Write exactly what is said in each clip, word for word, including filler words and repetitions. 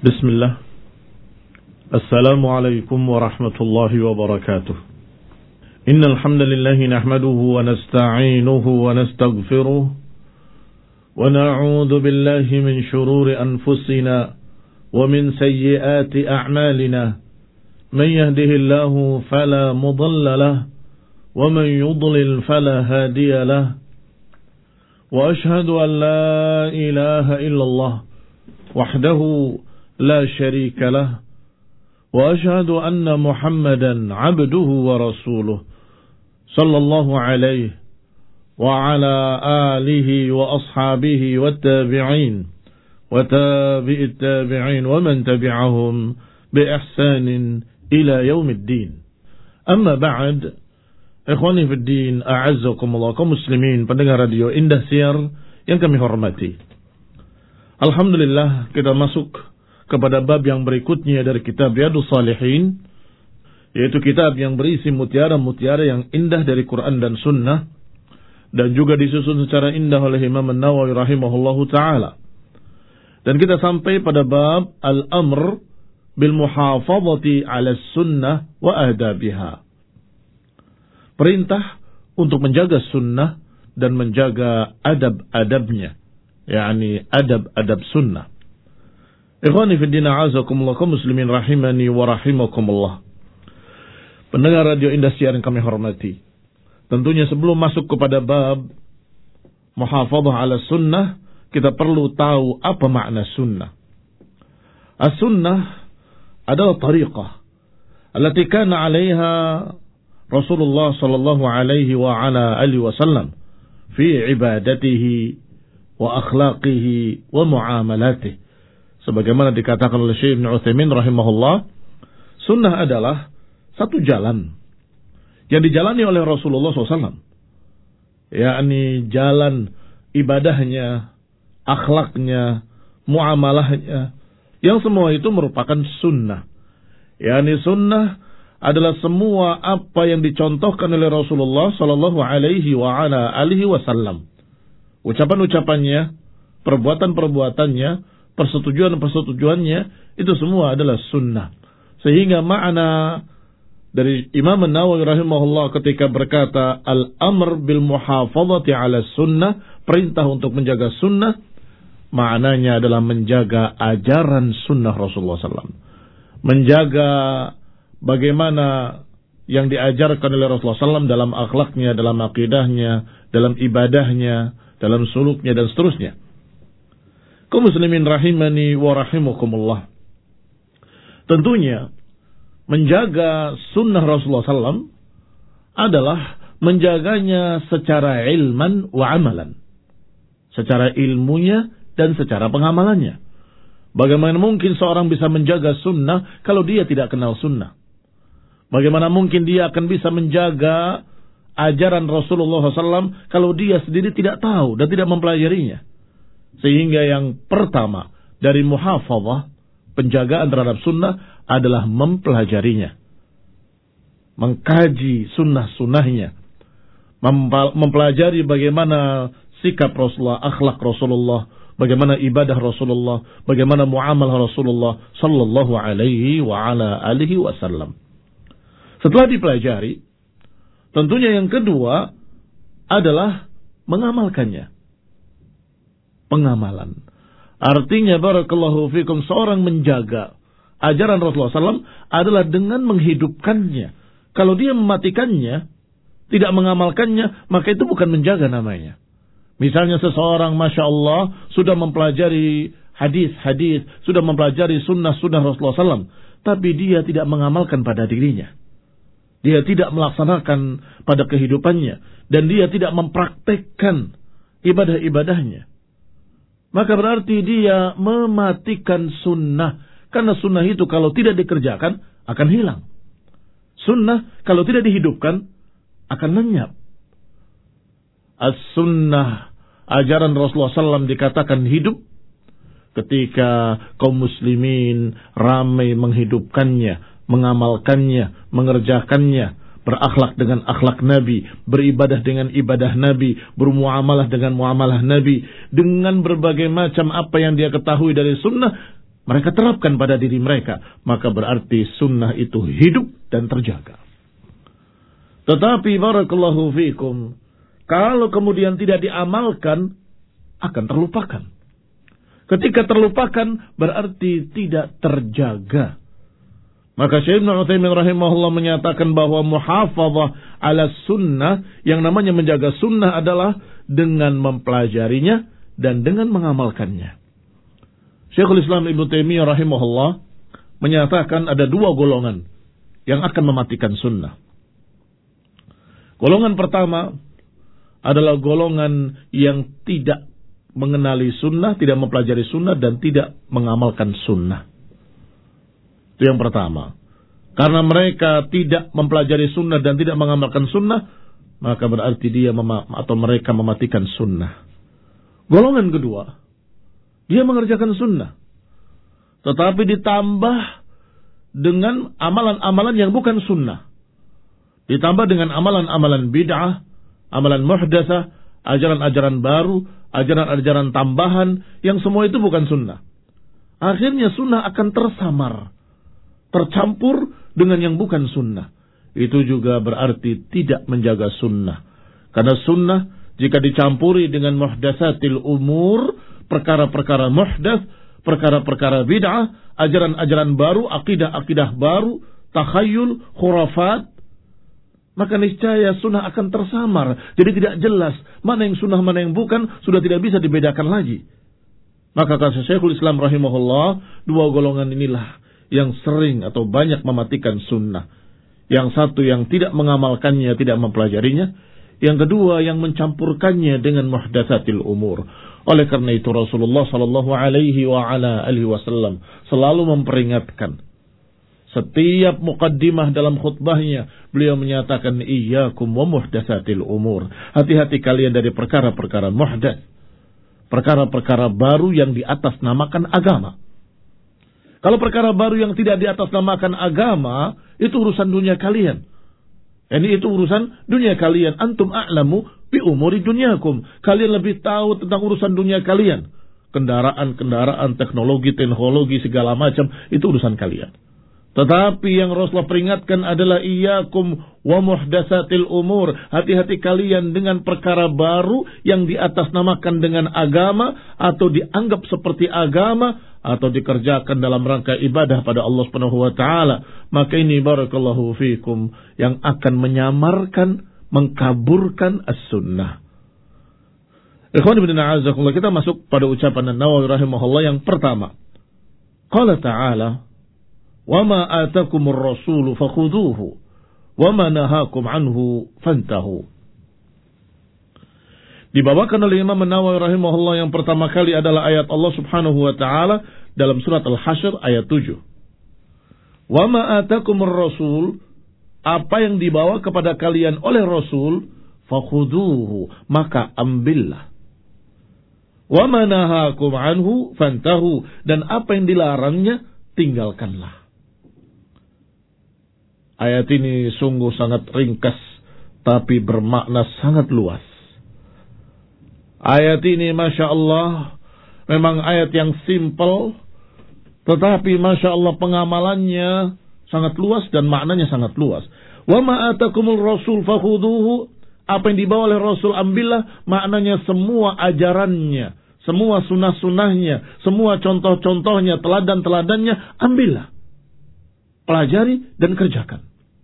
Bismillah. Assalamualaikum warahmatullahi wabarakatuh. Innal hamdalillah nahmaduhu wa nasta'inuhu wa nastaghfiruh wa na'udzu billahi min shururi anfusina wa min sayyiati a'malina. Man yahdihillahu fala mudilla lahu wa man yudlil fala hadiya lahu. Wa ashhadu an la ilaha illallah wahdahu لا شريك له وأشهد أن محمدا عبده ورسوله صلى الله عليه وعلى آله وأصحابه والتابعين وتابع التابعين ومن تبعهم بإحسان إلى يوم الدين. أما بعد, ikhwani fi din, a'azzakumullah, kaum muslimin pendengar radio Indah Siar yang kami hormati. Alhamdulillah, kita masuk kepada bab yang berikutnya dari kitab Riyadhus Shalihin, yaitu kitab yang berisi mutiara-mutiara yang indah dari Quran dan Sunnah, dan juga disusun secara indah oleh Imam An-Nawawi rahimahullahu ta'ala. Dan kita sampai pada bab Al-Amr bil muhafazati ala sunnah wa adabiha. Perintah untuk menjaga sunnah dan menjaga adab-adabnya, yakni adab-adab sunnah. Ikhwani fi din, a'azakumullah, kaum muslimin rahimani wa rahimakumullah. Pendengar radio Indah Siar yang kami hormati. Tentunya sebelum masuk kepada bab muhafadzah ala sunnah, kita perlu tahu apa makna sunnah. As-sunnah adalah tariqah allati kana 'alaiha Rasulullah sallallahu alaihi wa ala alihi wasallam fi ibadatihi wa akhlaqihi wa muamalatihi. Sebagaimana dikatakan oleh Syekh Ibnu Utsaimin rahimahullah, sunnah adalah satu jalan yang dijalani oleh Rasulullah shallallahu alaihi wasallam, yakni jalan ibadahnya, akhlaknya, muamalahnya, yang semua itu merupakan sunnah. Yakni sunnah adalah semua apa yang dicontohkan oleh Rasulullah sallallahu alaihi wa ala alihi wasallam. Ucapan-ucapannya, perbuatan-perbuatannya, persetujuan-persetujuannya, itu semua adalah sunnah. Sehingga makna dari Imam An-Nawawi rahimahullah ketika berkata al-amr bil muhafazati ala sunnah, perintah untuk menjaga sunnah, maknanya adalah menjaga ajaran sunnah Rasulullah shallallahu alaihi wasallam, menjaga bagaimana yang diajarkan oleh Rasulullah shallallahu alaihi wasallam dalam akhlaknya, dalam akidahnya, dalam ibadahnya, dalam suluknya, dan seterusnya. Kaum muslimin rahimani wa rahimakumullah. Tentunya menjaga sunnah Rasulullah shallallahu alaihi wasallam adalah menjaganya secara ilman wa amalan, secara ilmunya dan secara pengamalannya. Bagaimana mungkin seorang bisa menjaga sunnah kalau dia tidak kenal sunnah? Bagaimana mungkin dia akan bisa menjaga ajaran Rasulullah shallallahu alaihi wasallam kalau dia sendiri tidak tahu dan tidak mempelajarinya? Sehingga yang pertama dari muhafadzah, penjagaan terhadap sunnah, adalah mempelajarinya, mengkaji sunnah-sunnahnya, mempelajari bagaimana sikap Rasulullah, akhlak Rasulullah, bagaimana ibadah Rasulullah, bagaimana muamalah Rasulullah sallallahu alaihi wa ala alihi wasallam. Setelah dipelajari, tentunya yang kedua adalah mengamalkannya. Pengamalan. Artinya barakallahu fikum, seorang menjaga ajaran Rasulullah shallallahu alaihi wasallam adalah dengan menghidupkannya. Kalau dia mematikannya, tidak mengamalkannya, maka itu bukan menjaga namanya. Misalnya seseorang Masya Allah sudah mempelajari hadis-hadis, sudah mempelajari sunnah-sunnah Rasulullah shallallahu alaihi wasallam, tapi dia tidak mengamalkan pada dirinya. Dia tidak melaksanakan pada kehidupannya, dan dia tidak mempraktekkan ibadah-ibadahnya, maka berarti dia mematikan sunnah. Karena sunnah itu kalau tidak dikerjakan akan hilang. Sunnah kalau tidak dihidupkan akan lenyap. As-sunnah, ajaran Rasulullah shallallahu alaihi wasallam, dikatakan hidup ketika kaum muslimin ramai menghidupkannya, mengamalkannya, mengerjakannya, berakhlak dengan akhlak Nabi, beribadah dengan ibadah Nabi, bermuamalah dengan muamalah Nabi, dengan berbagai macam apa yang dia ketahui dari sunnah, mereka terapkan pada diri mereka, maka berarti sunnah itu hidup dan terjaga. Tetapi barakallahu fikum, kalau kemudian tidak diamalkan, akan terlupakan. Ketika terlupakan, berarti tidak terjaga. Maka Syekh Ibnu Utsaimin rahimahullah menyatakan bahwa muhafadzah ala sunnah, yang namanya menjaga sunnah adalah dengan mempelajarinya dan dengan mengamalkannya. Syekhul Islam Ibnu Taimiyah rahimahullah menyatakan ada dua golongan yang akan mematikan sunnah. Golongan pertama adalah golongan yang tidak mengenali sunnah, tidak mempelajari sunnah, dan tidak mengamalkan sunnah. Itu yang pertama. Karena mereka tidak mempelajari sunnah dan tidak mengamalkan sunnah, maka berarti dia mema- atau mereka mematikan sunnah. Golongan kedua, dia mengerjakan sunnah, tetapi ditambah dengan amalan-amalan yang bukan sunnah. Ditambah dengan amalan-amalan bid'ah, amalan muhdatsah, ajaran-ajaran baru, ajaran-ajaran tambahan, yang semua itu bukan sunnah. Akhirnya sunnah akan tersamar, tercampur dengan yang bukan sunnah. Itu juga berarti tidak menjaga sunnah. Karena sunnah jika dicampuri dengan muhdatsatil umur, perkara-perkara muhdats, perkara-perkara bid'ah, ajaran-ajaran baru, akidah-akidah baru, takhayyul, khurafat, maka niscaya sunnah akan tersamar. Jadi tidak jelas mana yang sunnah, mana yang bukan, sudah tidak bisa dibedakan lagi. Maka kata Syekhul Islam rahimahullah, dua golongan inilah yang sering atau banyak mematikan sunnah. Yang satu yang tidak mengamalkannya, tidak mempelajarinya. Yang kedua yang mencampurkannya dengan muhdatsatil umur. Oleh karena itu Rasulullah sallallahu alaihi wa ala alihi wasallam selalu memperingatkan. Setiap muqaddimah dalam khutbahnya, beliau menyatakan iyyakum wa muhdatsatil umur. Hati-hati kalian dari perkara-perkara muhdats. Perkara-perkara baru yang diatasnamakan agama. Kalau perkara baru yang tidak diatasnamakan agama, itu urusan dunia kalian. Ini itu urusan dunia kalian. Antum a'lamu bi umuri dunyakum. Kalian lebih tahu tentang urusan dunia kalian. Kendaraan-kendaraan, teknologi, teknologi, segala macam, itu urusan kalian. Tetapi yang Rasulullah peringatkan adalah iyyakum wa muhdatsatil umur. Hati-hati kalian dengan perkara baru yang diatasnamakan dengan agama atau dianggap seperti agama atau dikerjakan dalam rangka ibadah pada Allah Subhanahu wa taala. Maka ini barakallahu fikum yang akan menyamarkan, mengkaburkan as-sunnah. Ikhwan ibn a'azakumullah, kita masuk pada ucapan An-Nawawi rahimahullah yang pertama. Qala ta'ala, "Wa ma atakumur rasulu fakhudhuhu wa ma nahakum anhu fantahu." Dibawakan oleh Imam An-Nawawi rahimahullah yang pertama kali adalah ayat Allah Subhanahu wa taala dalam surat Al-Hasyr ayat tujuh. "Wa ma atakumur rasul," apa yang dibawa kepada kalian oleh Rasul, fakhudhuhu, maka ambillah. "Wa ma nahakum anhu fantahu," dan apa yang dilarangnya tinggalkanlah. Ayat ini sungguh sangat ringkas, tapi bermakna sangat luas. Ayat ini Masya Allah, memang ayat yang simpel, tetapi Masya Allah pengamalannya sangat luas dan maknanya sangat luas. Wa ma atakumul rasul fakhuduhu, apa yang dibawa oleh Rasul ambillah, maknanya semua ajarannya, semua sunnah-sunnahnya, semua contoh-contohnya, teladan-teladannya, ambillah. Pelajari dan kerjakan.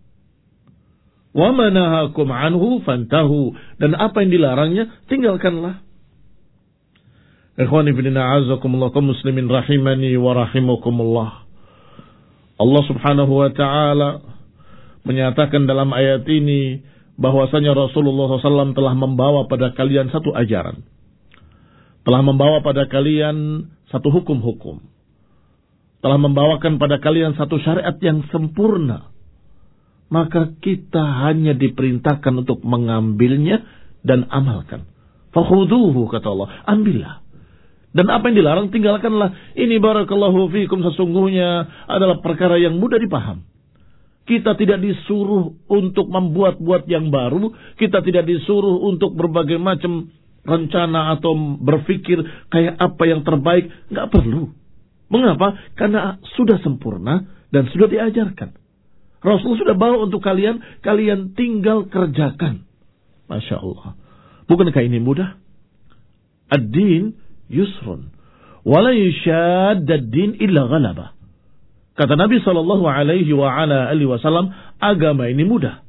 Wa ma nahakum anhu fantahu, dan apa yang dilarangnya tinggalkanlah. Ikhwani fillah a'azzakumullah kaum muslimin rahimani wa rahimakumullah. Allah Subhanahu wa taala menyatakan dalam ayat ini bahwasanya Rasulullah shallallahu alaihi wasallam telah membawa pada kalian satu ajaran. Telah membawa pada kalian satu hukum-hukum. Telah membawakan pada kalian satu syariat yang sempurna. Maka kita hanya diperintahkan untuk mengambilnya dan amalkan. Fakhuduhu, kata Allah, ambillah. Dan apa yang dilarang tinggalkanlah. Ini barakallahu fikum sesungguhnya adalah perkara yang mudah dipaham. Kita tidak disuruh untuk membuat-buat yang baru. Kita tidak disuruh untuk berbagai macam rencana atau berpikir kayak apa yang terbaik. Nggak perlu. Mengapa? Karena sudah sempurna dan sudah diajarkan. Rasul sudah bawa untuk kalian, kalian tinggal kerjakan. Masya Allah. Bukankah ini mudah? Ad-din yusrun. Wala yushadda ad-din illa ghalabah. Kata Nabi sallallahu alaihi wa ala alihi wasallam, agama ini mudah.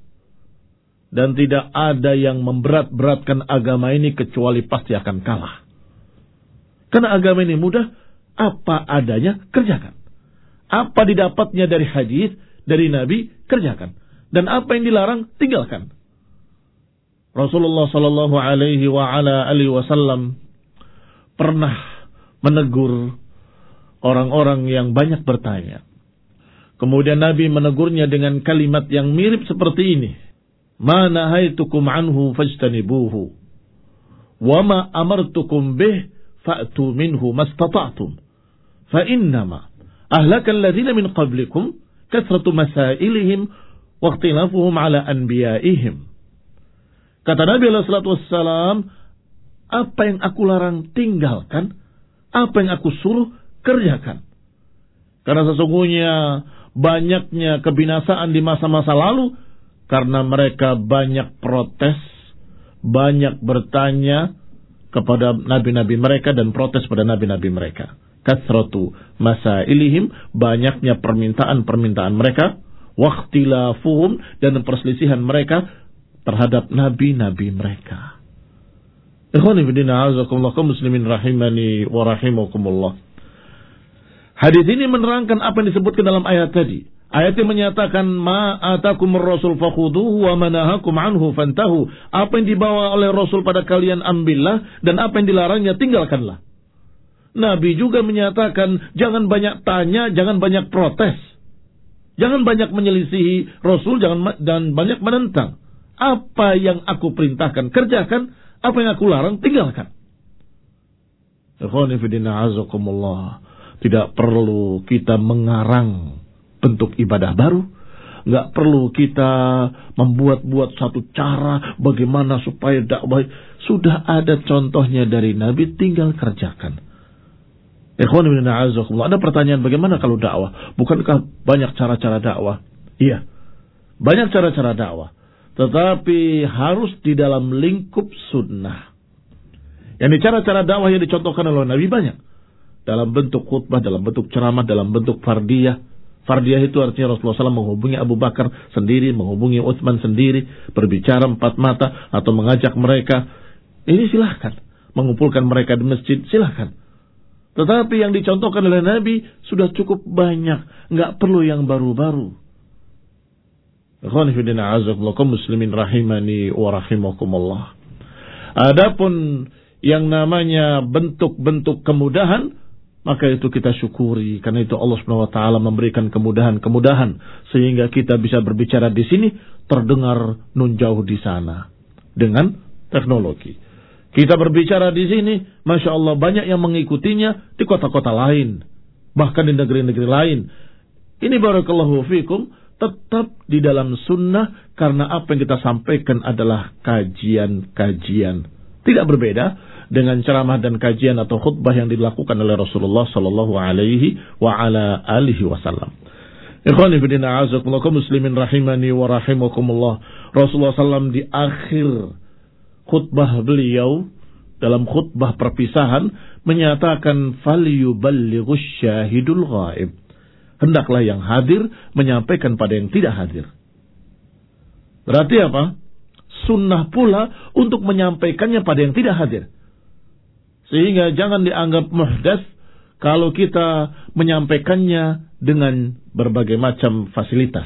Dan tidak ada yang memberat-beratkan agama ini kecuali pasti akan kalah. Karena agama ini mudah, apa adanya kerjakan. Apa didapatnya dari hadis, dari Nabi, kerjakan. Dan apa yang dilarang, tinggalkan. Rasulullah sallallahu alaihi wa ala alihi wasallam pernah menegur orang-orang yang banyak bertanya. Kemudian Nabi menegurnya dengan kalimat yang mirip seperti ini. Ma nahaitukum anhu fajtanibuhu. Wa ma amartukum bih fa'tu minhu mastata'tum. Fa innama ahlaka alladhina min qablikum kathratu masailihim wa ikhtilafuhum ala anbiya'ihim. Kata Nabi alaihi salatu wassalam, apa yang aku larang tinggalkan, apa yang aku suruh kerjakan. Karena sesungguhnya banyaknya kebinasaan di masa-masa lalu karena mereka banyak protes, banyak bertanya kepada nabi-nabi mereka dan protes pada nabi-nabi mereka. Kathratu masailihim, banyaknya permintaan-permintaan mereka, waqtilafuhum, dan perselisihan mereka terhadap nabi-nabi mereka. Ikhwani fillah, a'azakumullah, kaum muslimin rahimani wa rahimakumullah. Hadis ini menerangkan apa yang disebutkan dalam ayat tadi. Ayat yang menyatakan ma atakumur rasul fakhuduhu wa manahakum anhu fantahu. Apa yang dibawa oleh Rasul pada kalian ambillah, dan apa yang dilarangnya tinggalkanlah. Nabi juga menyatakan jangan banyak tanya, jangan banyak protes. Jangan banyak menyelisihi Rasul, jangan dan banyak menentang. Apa yang aku perintahkan kerjakan, apa yang aku larang tinggalkan. Ikhwani fillah, azakumullah. Tidak perlu kita mengarang bentuk ibadah baru. Nggak perlu kita membuat-buat satu cara bagaimana supaya dakwah. Sudah ada contohnya dari Nabi, tinggal kerjakan. Ikhwan ibn a'azakumullah. Ada pertanyaan, bagaimana kalau dakwah? Bukankah banyak cara-cara dakwah? Iya, banyak cara-cara dakwah. Tetapi harus di dalam lingkup sunnah. Yang cara-cara dakwah yang dicontohkan oleh Nabi banyak. Dalam bentuk khutbah, dalam bentuk ceramah, dalam bentuk fardiyah. Fardiyah itu artinya Rasulullah shallallahu alaihi wasallam menghubungi Abu Bakar sendiri, menghubungi Utsman sendiri, berbicara empat mata, atau mengajak mereka. Ini silahkan. Mengumpulkan mereka di masjid, silahkan. Tetapi yang dicontohkan oleh Nabi sudah cukup banyak. Nggak perlu yang baru-baru. Ikhwani fillah, a'azakumullah, kaum muslimin rahimani wa rahimakumullah. Adapun yang namanya bentuk-bentuk kemudahan, maka itu kita syukuri. Karena itu Allah subhanahu wa taala memberikan kemudahan-kemudahan sehingga kita bisa berbicara di sini terdengar nun jauh di sana dengan teknologi. Kita berbicara di sini, Masya Allah, banyak yang mengikutinya di kota-kota lain, bahkan di negeri-negeri lain. Ini barakallahu fikum, tetap di dalam sunnah, karena apa yang kita sampaikan adalah kajian-kajian. Tidak berbeda dengan ceramah dan kajian atau khutbah yang dilakukan oleh Rasulullah sallallahu alaihi wa ala alihi wasallam. Ikhwani fillah, a'azakumullah, kaum muslimin rahimani wa rahimakumullah. Rasulullah sallallahu alaihi wasallam di akhir khutbah beliau, dalam khutbah perpisahan, menyatakan falyuballighus syahidul ghaib. Hendaklah yang hadir menyampaikan pada yang tidak hadir. Berarti apa? Sunnah pula untuk menyampaikannya pada yang tidak hadir. Sehingga jangan dianggap muhdats kalau kita menyampaikannya dengan berbagai macam fasilitas.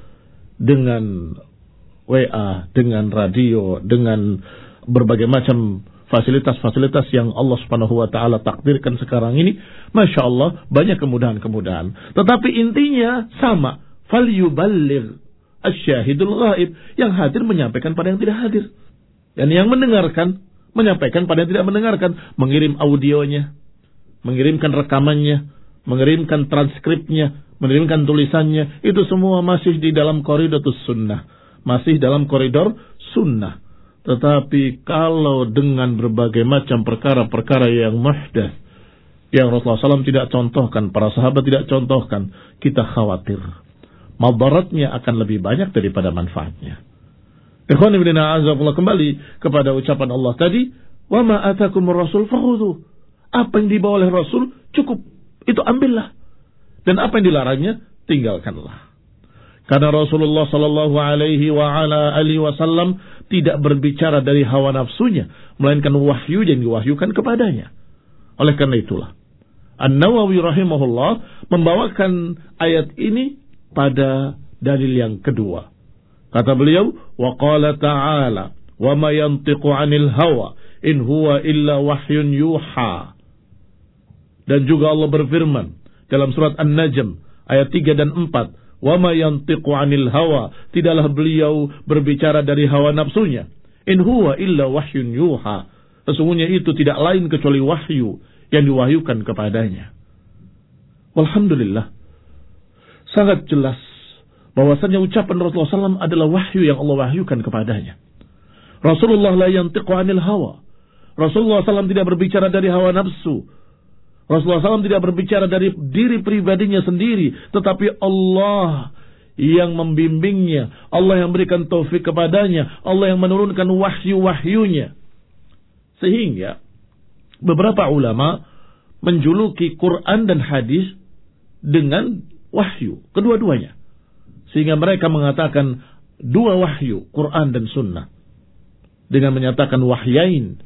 Dengan W A, dengan radio, dengan berbagai macam fasilitas-fasilitas yang Allah subhanahu wa ta'ala takdirkan sekarang ini. Masya Allah, banyak kemudahan-kemudahan. Tetapi intinya sama. Falyuballigh asyahidul ghaib. Yang hadir menyampaikan pada yang tidak hadir. Dan yang mendengarkan menyampaikan pada yang tidak mendengarkan. Mengirim audionya, mengirimkan rekamannya, mengirimkan transkripnya, mengirimkan tulisannya. Itu semua masih di dalam koridor sunnah. Masih dalam koridor sunnah. Tetapi kalau dengan berbagai macam perkara-perkara yang muhdats, yang Rasulullah shallallahu alaihi wasallam tidak contohkan, para sahabat tidak contohkan, kita khawatir madaratnya akan lebih banyak daripada manfaatnya. Ikhwan ibn a'azakullah, kembali kepada ucapan Allah tadi, wa ma atakumur rasul fakhudhu. Apa yang dibawa oleh Rasul cukup, itu ambillah. Dan apa yang dilarangnya tinggalkanlah. Karena Rasulullah sallallahu alaihi wa ala alihi wasallam tidak berbicara dari hawa nafsunya, melainkan wahyu yang diwahyukan kepadanya. Oleh karena itulah An-Nawawi rahimahullah membawakan ayat ini pada dalil yang kedua. Kata beliau, wa qala ta'ala, wa ma yantiqu 'anil hawa in huwa illa wahyun yuha. Dan juga Allah berfirman dalam surat An-Najm ayat tiga dan empat, wa ma yantiqu 'anil hawa, tidaklah beliau berbicara dari hawa nafsunya. In huwa illa wahyun yuha. Sesungguhnya itu tidak lain kecuali wahyu yang diwahyukan kepadanya. Walhamdulillah, sangat jelas bahwasanya ucapan Rasulullah sallallahu alaihi wasallam adalah wahyu yang Allah wahyukan kepadanya. Rasulullah la yantiqu 'anil hawa. Rasulullah sallallahu alaihi wasallam tidak berbicara dari hawa nafsu. Rasulullah sallallahu alaihi wasallam tidak berbicara dari diri pribadinya sendiri, tetapi Allah yang membimbingnya, Allah yang berikan taufik kepadanya, Allah yang menurunkan wahyu-wahyunya. Sehingga beberapa ulama menjuluki Quran dan hadis dengan wahyu, kedua-duanya. Sehingga mereka mengatakan dua wahyu, Quran dan sunnah. Dengan menyatakan wahyain,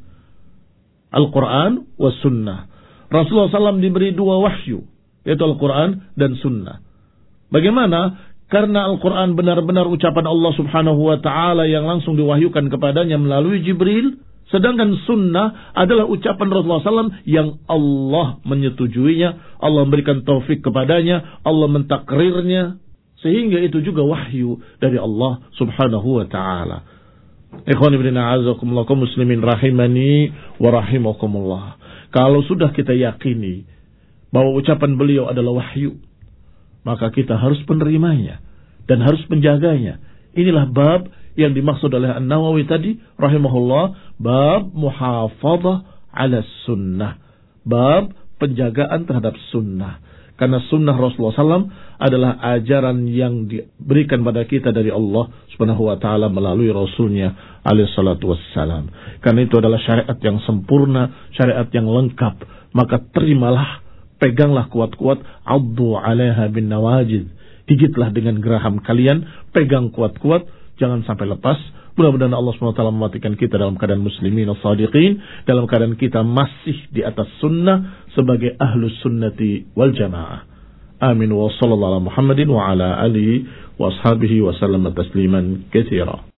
Al-Quran wa sunnah. Rasulullah sallallahu alaihi wasallam diberi dua wahyu, yaitu Al-Quran dan sunnah. Bagaimana? Karena Al-Quran benar-benar ucapan Allah subhanahu wa ta'ala yang langsung diwahyukan kepadanya melalui Jibril. Sedangkan sunnah adalah ucapan Rasulullah sallallahu alaihi wasallam yang Allah menyetujuinya, Allah memberikan taufik kepadanya, Allah mentakrirnya. Sehingga itu juga wahyu dari Allah subhanahu wa ta'ala. Ikhwan ibn a'azakumullah, kaum muslimin rahimani wa rahimakumullah. Kalau sudah kita yakini bahwa ucapan beliau adalah wahyu, maka kita harus menerimanya dan harus menjaganya. Inilah bab yang dimaksud oleh An-Nawawi tadi rahimahullah, bab muhafadzah ala sunnah, bab penjagaan terhadap sunnah. Karena sunnah Rasulullah sallallahu alaihi wasallam adalah ajaran yang diberikan pada kita dari Allah subhanahu wa ta'ala melalui Rasulnya alaihi salatu wassalam. Karena itu adalah syariat yang sempurna, syariat yang lengkap. Maka terimalah, peganglah kuat-kuat, addu alaiha bin nawajid. Gigitlah dengan geraham kalian, pegang kuat-kuat, jangan sampai lepas. Mudah-mudahan Allah subhanahu wa taala mematikan kita dalam keadaan muslimin as-sadiqin, dalam keadaan kita masih di atas sunnah sebagai ahlus sunnati wal jamaah. Amin wa sallallahu ala Muhammadin wa ala alihi wa ashabihi wa sallam tasliman katsira.